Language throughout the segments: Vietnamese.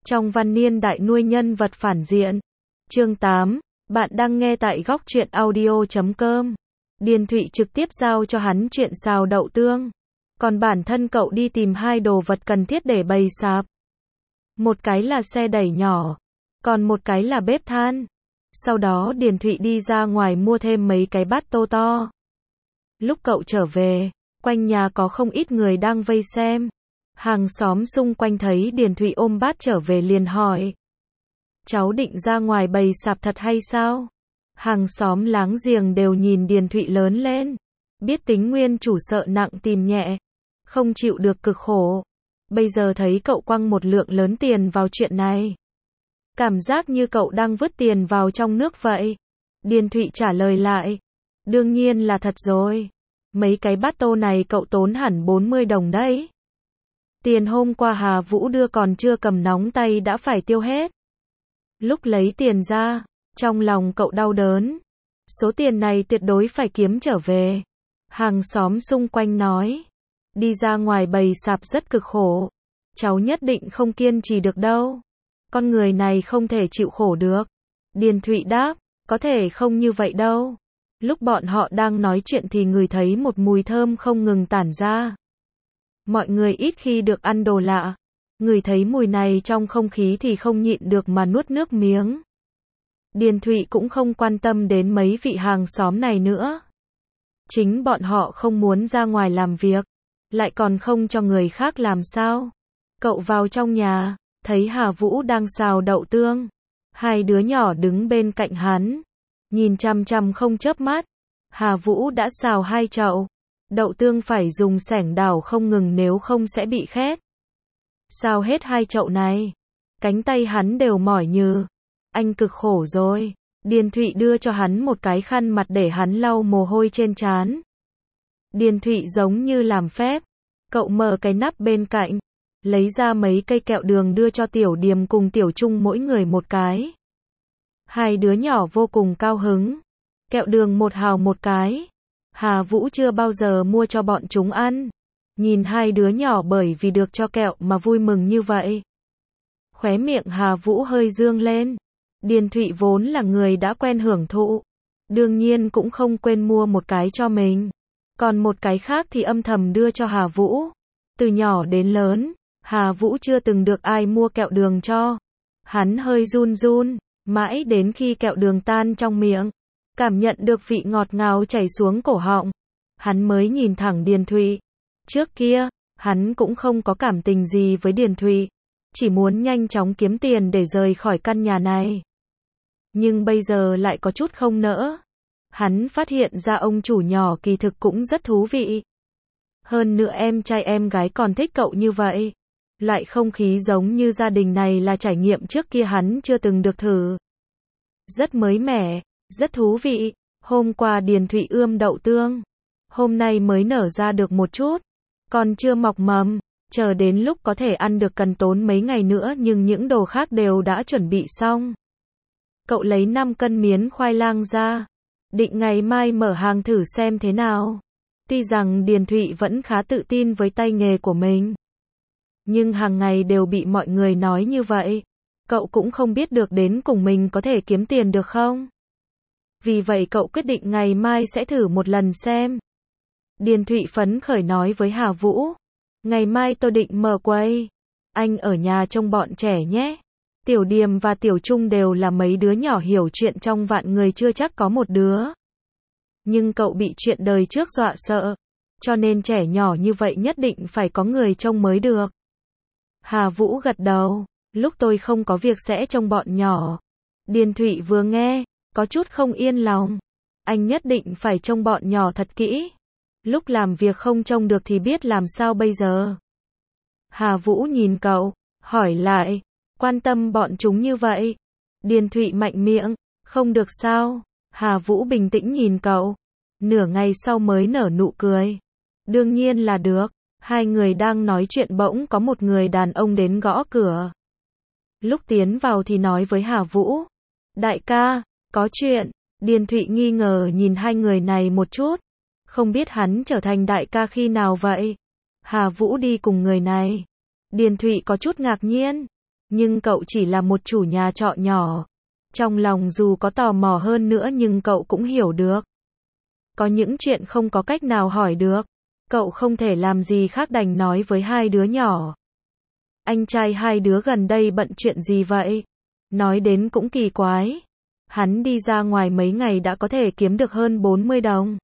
Trong văn niên đại nuôi nhân vật phản diện. Chương 8, bạn đang nghe tại góc truyện audio.com. Điền Thụy trực tiếp giao cho hắn chuyện xào đậu tương. Còn bản thân cậu đi tìm hai đồ vật cần thiết để bày sạp. Một cái là xe đẩy nhỏ, còn một cái là bếp than. Sau đó Điền Thụy đi ra ngoài mua thêm mấy cái bát tô to. Lúc cậu trở về, quanh nhà có không ít người đang vây xem. Hàng xóm xung quanh thấy Điền Thụy ôm bát trở về liền hỏi: cháu định ra ngoài bày sạp thật hay sao? Hàng xóm láng giềng đều nhìn Điền Thụy lớn lên. Biết tính nguyên chủ sợ nặng tìm nhẹ, không chịu được cực khổ. Bây giờ thấy cậu quăng một lượng lớn tiền vào chuyện này, cảm giác như cậu đang vứt tiền vào trong nước vậy. Điền Thụy trả lời lại: đương nhiên là thật rồi. Mấy cái bát tô này cậu tốn hẳn 40 đồng đấy. Tiền hôm qua Hà Vũ đưa còn chưa cầm nóng tay đã phải tiêu hết. Lúc lấy tiền ra, trong lòng cậu đau đớn. Số tiền này tuyệt đối phải kiếm trở về. Hàng xóm xung quanh nói: đi ra ngoài bày sạp rất cực khổ. Cháu nhất định không kiên trì được đâu. Con người này không thể chịu khổ được. Điền Thụy đáp: có thể không như vậy đâu. Lúc bọn họ đang nói chuyện thì ngửi thấy một mùi thơm không ngừng tản ra. Mọi người ít khi được ăn đồ lạ. Ngửi thấy mùi này trong không khí thì không nhịn được mà nuốt nước miếng. Điền Thụy cũng không quan tâm đến mấy vị hàng xóm này nữa. Chính bọn họ không muốn ra ngoài làm việc, lại còn không cho người khác làm sao. Cậu vào trong nhà, thấy Hà Vũ đang xào đậu tương. Hai đứa nhỏ đứng bên cạnh hắn, nhìn chằm chằm không chớp mắt. Hà Vũ đã xào 2 chậu. Đậu tương phải dùng xẻng đảo không ngừng nếu không sẽ bị khét. Xào hết 2 chậu này, cánh tay hắn đều mỏi nhừ. Anh cực khổ rồi. Điền Thụy đưa cho hắn một cái khăn mặt để hắn lau mồ hôi trên trán. Điền Thụy giống như làm phép. Cậu mở cái nắp bên cạnh, lấy ra mấy cây kẹo đường đưa cho Tiểu Điềm cùng Tiểu Trung mỗi người một cái. Hai đứa nhỏ vô cùng cao hứng. Kẹo đường 1 hào một cái. Hà Vũ chưa bao giờ mua cho bọn chúng ăn. Nhìn hai đứa nhỏ bởi vì được cho kẹo mà vui mừng như vậy, khóe miệng Hà Vũ hơi dương lên. Điền Thụy vốn là người đã quen hưởng thụ, đương nhiên cũng không quên mua một cái cho mình. Còn một cái khác thì âm thầm đưa cho Hà Vũ. Từ nhỏ đến lớn, Hà Vũ chưa từng được ai mua kẹo đường cho. Hắn hơi run run, mãi đến khi kẹo đường tan trong miệng, cảm nhận được vị ngọt ngào chảy xuống cổ họng, hắn mới nhìn thẳng Điền Thụy. Trước kia, hắn cũng không có cảm tình gì với Điền Thụy, chỉ muốn nhanh chóng kiếm tiền để rời khỏi căn nhà này. Nhưng bây giờ lại có chút không nỡ. Hắn phát hiện ra ông chủ nhỏ kỳ thực cũng rất thú vị. Hơn nữa em trai em gái còn thích cậu như vậy. Loại không khí giống như gia đình này là trải nghiệm trước kia hắn chưa từng được thử. Rất mới mẻ, rất thú vị. Hôm qua Điền Thụy ươm đậu tương, hôm nay mới nở ra được một chút, còn chưa mọc mầm. Chờ đến lúc có thể ăn được cần tốn mấy ngày nữa, nhưng những đồ khác đều đã chuẩn bị xong. Cậu lấy 5 cân miến khoai lang ra, định ngày mai mở hàng thử xem thế nào. Tuy rằng Điền Thụy vẫn khá tự tin với tay nghề của mình, nhưng hàng ngày đều bị mọi người nói như vậy, cậu cũng không biết được đến cùng mình có thể kiếm tiền được không. Vì vậy cậu quyết định ngày mai sẽ thử một lần xem. Điền Thụy phấn khởi nói với Hà Vũ: ngày mai tôi định mở quầy, anh ở nhà trông bọn trẻ nhé. Tiểu Điềm và Tiểu Trung đều là mấy đứa nhỏ hiểu chuyện trong vạn người chưa chắc có một đứa. Nhưng cậu bị chuyện đời trước dọa sợ, cho nên trẻ nhỏ như vậy nhất định phải có người trông mới được. Hà Vũ gật đầu: lúc tôi không có việc sẽ trông bọn nhỏ. Điền Thụy vừa nghe, có chút không yên lòng. Anh nhất định phải trông bọn nhỏ thật kỹ. Lúc làm việc không trông được thì biết làm sao bây giờ. Hà Vũ nhìn cậu, hỏi lại: quan tâm bọn chúng như vậy? Điền Thụy mạnh miệng: không được sao? Hà Vũ bình tĩnh nhìn cậu, nửa ngày sau mới nở nụ cười: đương nhiên là được. Hai người đang nói chuyện bỗng có một người đàn ông đến gõ cửa. Lúc tiến vào thì nói với Hà Vũ: đại ca, có chuyện. Điền Thụy nghi ngờ nhìn hai người này một chút, không biết hắn trở thành đại ca khi nào vậy. Hà Vũ đi cùng người này. Điền Thụy có chút ngạc nhiên. Nhưng cậu chỉ là một chủ nhà trọ nhỏ. Trong lòng dù có tò mò hơn nữa nhưng cậu cũng hiểu được. Có những chuyện không có cách nào hỏi được. Cậu không thể làm gì khác đành nói với hai đứa nhỏ. Anh trai hai đứa gần đây bận chuyện gì vậy? Nói đến cũng kỳ quái. Hắn đi ra ngoài mấy ngày đã có thể kiếm được hơn 40 đồng.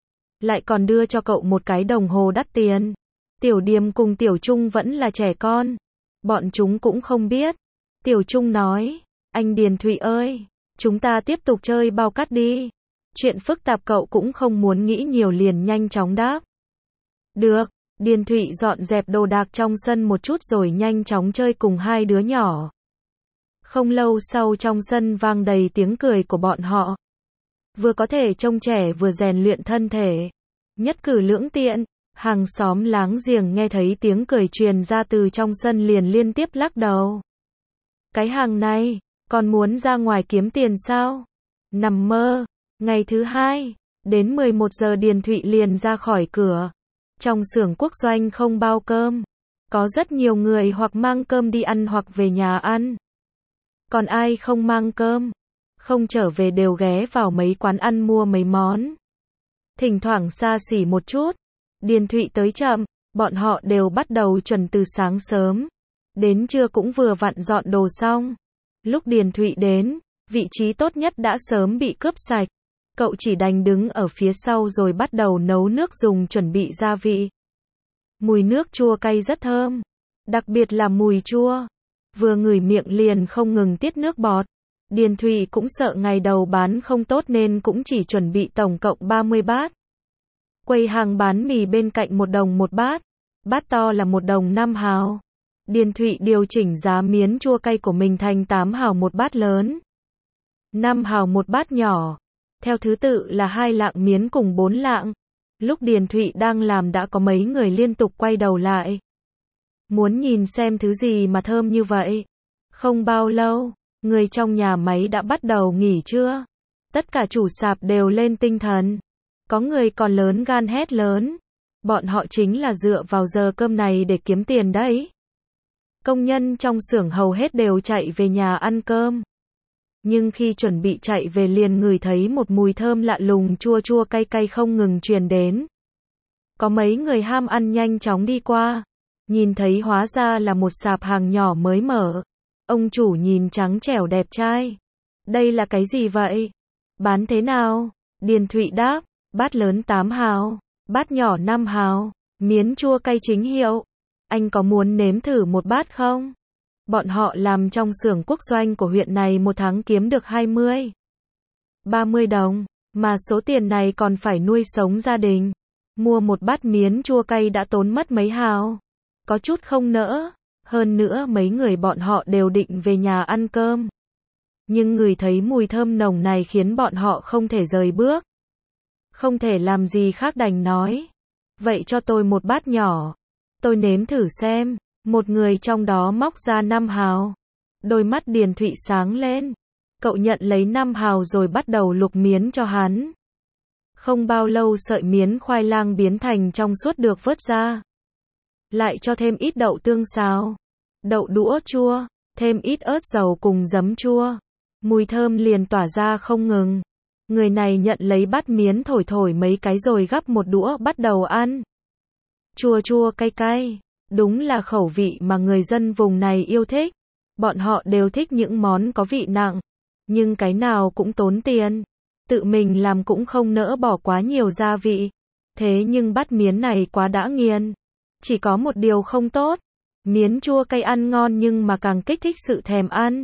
Lại còn đưa cho cậu một cái đồng hồ đắt tiền. Tiểu Điềm cùng Tiểu Trung vẫn là trẻ con. Bọn chúng cũng không biết. Tiểu Trung nói, anh Điền Thụy ơi, chúng ta tiếp tục chơi bao cát đi. Chuyện phức tạp cậu cũng không muốn nghĩ nhiều liền nhanh chóng đáp. Được, Điền Thụy dọn dẹp đồ đạc trong sân một chút rồi nhanh chóng chơi cùng hai đứa nhỏ. Không lâu sau trong sân vang đầy tiếng cười của bọn họ. Vừa có thể trông trẻ vừa rèn luyện thân thể. Nhất cử lưỡng tiện, hàng xóm láng giềng nghe thấy tiếng cười truyền ra từ trong sân liền liên tiếp lắc đầu. Cái hàng này, còn muốn ra ngoài kiếm tiền sao? Nằm mơ. Ngày thứ hai, đến 11 giờ Điền Thụy liền ra khỏi cửa. Trong xưởng quốc doanh không bao cơm. Có rất nhiều người hoặc mang cơm đi ăn hoặc về nhà ăn. Còn ai không mang cơm, không trở về đều ghé vào mấy quán ăn mua mấy món. Thỉnh thoảng xa xỉ một chút. Điền Thụy tới chậm, bọn họ đều bắt đầu chuẩn từ sáng sớm. Đến trưa cũng vừa vặn dọn đồ xong. Lúc Điền Thụy đến, vị trí tốt nhất đã sớm bị cướp sạch. Cậu chỉ đành đứng ở phía sau rồi bắt đầu nấu nước dùng chuẩn bị gia vị. Mùi nước chua cay rất thơm, đặc biệt là mùi chua. Vừa ngửi miệng liền không ngừng tiết nước bọt. Điền Thụy cũng sợ ngày đầu bán không tốt nên cũng chỉ chuẩn bị tổng cộng 30 bát. Quầy hàng bán mì bên cạnh 1 đồng một bát. Bát to là 1 đồng 5 hào. Điền Thụy điều chỉnh giá miến chua cay của mình thành 8 hào một bát lớn, 5 hào một bát nhỏ. Theo thứ tự là 2 lạng miến cùng 4 lạng. Lúc Điền Thụy đang làm đã có mấy người liên tục quay đầu lại. Muốn nhìn xem thứ gì mà thơm như vậy. Không bao lâu, người trong nhà máy đã bắt đầu nghỉ trưa. Tất cả chủ sạp đều lên tinh thần. Có người còn lớn gan hét lớn. Bọn họ chính là dựa vào giờ cơm này để kiếm tiền đấy. Công nhân trong xưởng hầu hết đều chạy về nhà ăn cơm. Nhưng khi chuẩn bị chạy về liền ngửi thấy một mùi thơm lạ lùng chua chua cay cay không ngừng truyền đến. Có mấy người ham ăn nhanh chóng đi qua. Nhìn thấy hóa ra là một sạp hàng nhỏ mới mở. Ông chủ nhìn trắng trẻo đẹp trai. Đây là cái gì vậy? Bán thế nào? Điền Thụy đáp, bát lớn 8 hào, bát nhỏ 5 hào, miến chua cay chính hiệu. Anh có muốn nếm thử một bát không? Bọn họ làm trong xưởng quốc doanh của huyện này một tháng kiếm được 20, 30 đồng, mà số tiền này còn phải nuôi sống gia đình. Mua một bát miến chua cay đã tốn mất mấy hào. Có chút không nỡ. Hơn nữa mấy người bọn họ đều định về nhà ăn cơm. Nhưng người thấy mùi thơm nồng này khiến bọn họ không thể rời bước. Không thể làm gì khác đành nói. Vậy cho tôi một bát nhỏ. Tôi nếm thử xem. Một người trong đó móc ra 5 hào. Đôi mắt Điền Thụy sáng lên. Cậu nhận lấy 5 hào rồi bắt đầu luộc miến cho hắn. Không bao lâu sợi miến khoai lang biến thành trong suốt được vớt ra. Lại cho thêm ít đậu tương xào, đậu đũa chua, thêm ít ớt dầu cùng giấm chua. Mùi thơm liền tỏa ra không ngừng. Người này nhận lấy bát miến thổi thổi mấy cái rồi gắp một đũa bắt đầu ăn. Chua chua cay cay, đúng là khẩu vị mà người dân vùng này yêu thích. Bọn họ đều thích những món có vị nặng, nhưng cái nào cũng tốn tiền. Tự mình làm cũng không nỡ bỏ quá nhiều gia vị. Thế nhưng bát miến này quá đã nghiền. Chỉ có một điều không tốt. Miến chua cay ăn ngon nhưng mà càng kích thích sự thèm ăn.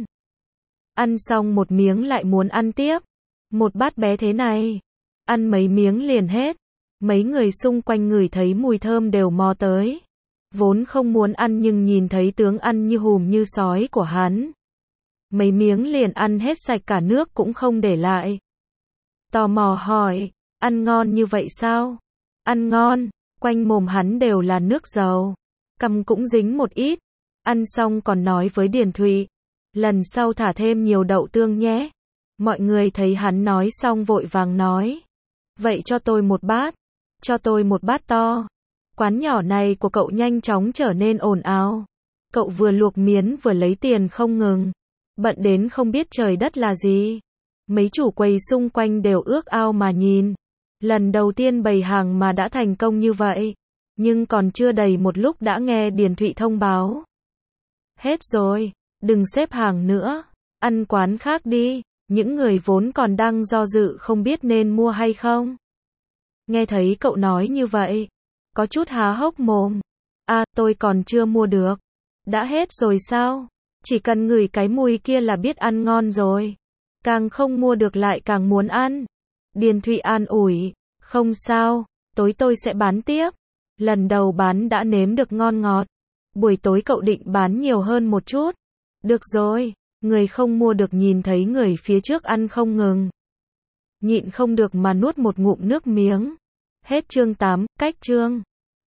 Ăn xong một miếng lại muốn ăn tiếp. Một bát bé thế này. Ăn mấy miếng liền hết. Mấy người xung quanh ngửi thấy mùi thơm đều mò tới. Vốn không muốn ăn nhưng nhìn thấy tướng ăn như hùm như sói của hắn. Mấy miếng liền ăn hết sạch cả nước cũng không để lại. Tò mò hỏi, ăn ngon như vậy sao? Ăn ngon, quanh mồm hắn đều là nước dầu. Cằm cũng dính một ít. Ăn xong còn nói với Điền Thụy, lần sau thả thêm nhiều đậu tương nhé. Mọi người thấy hắn nói xong vội vàng nói, vậy cho tôi một bát. Cho tôi một bát to. Quán nhỏ này của cậu nhanh chóng trở nên ồn ào. Cậu vừa luộc miến vừa lấy tiền không ngừng. Bận đến không biết trời đất là gì. Mấy chủ quầy xung quanh đều ước ao mà nhìn. Lần đầu tiên bày hàng mà đã thành công như vậy. Nhưng còn chưa đầy một lúc đã nghe Điền Thụy thông báo. Hết rồi, đừng xếp hàng nữa. Ăn quán khác đi. Những người vốn còn đang do dự không biết nên mua hay không. Nghe thấy cậu nói như vậy. Có chút há hốc mồm. À, tôi còn chưa mua được. Đã hết rồi sao? Chỉ cần ngửi cái mùi kia là biết ăn ngon rồi. Càng không mua được lại càng muốn ăn. Điền Thụy an ủi. Không sao, tối tôi sẽ bán tiếp. Lần đầu bán đã nếm được ngon ngọt. Buổi tối cậu định bán nhiều hơn một chút. Được rồi, người không mua được nhìn thấy người phía trước ăn không ngừng. Nhịn không được mà nuốt một ngụm nước miếng. Hết chương 8, cách chương.